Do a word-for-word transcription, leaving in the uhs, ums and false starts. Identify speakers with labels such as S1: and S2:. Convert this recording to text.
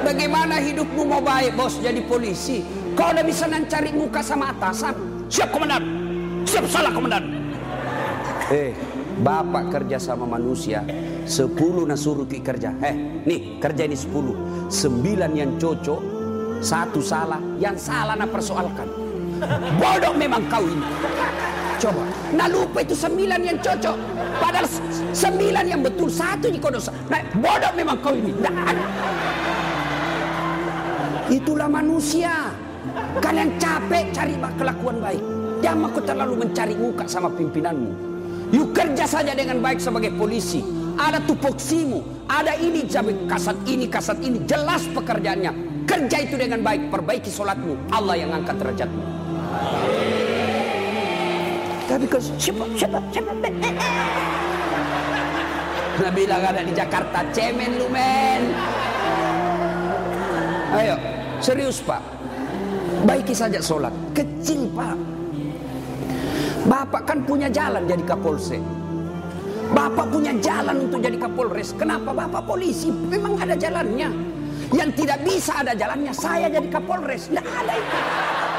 S1: Bagaimana hidupmu mau baik bos jadi polisi? Kau udah bisa cari muka sama atasan. Siap komandan. Siap salah komandan. Eh, bapak kerja sama manusia, sepuluh nak suruh ki kerja. Eh, nih kerja ini sepuluh, sembilan yang cocok, satu salah, yang salah nak persoalkan. Bodoh memang kau ini. Coba, nah lupa itu sembilan yang cocok, padahal sembilan yang betul, satu di kodosa. Nah, bodoh memang kau ini. Nah, ada. Itulah manusia. Kalian capek cari kelakuan baik. Jangan kau terlalu mencari muka sama pimpinanmu. Yuk kerja saja dengan baik sebagai polisi. Ada tupoksimu, ada ini kasat ini kasat ini, jelas pekerjaannya. Kerja itu dengan baik, perbaiki solatmu, Allah yang angkat derajatmu. Tapi kau siapa siapa siapa? Nah bilang ada di Jakarta, cemen lu men. Ayo, serius pak, baiki saja solat. Kecil pak. Bapak kan punya jalan jadi Kapolsek. Bapak punya jalan untuk jadi Kapolres. Kenapa bapak polisi? Memang ada jalannya. Yang tidak bisa ada jalannya, saya jadi Kapolres. Tidak ada itu.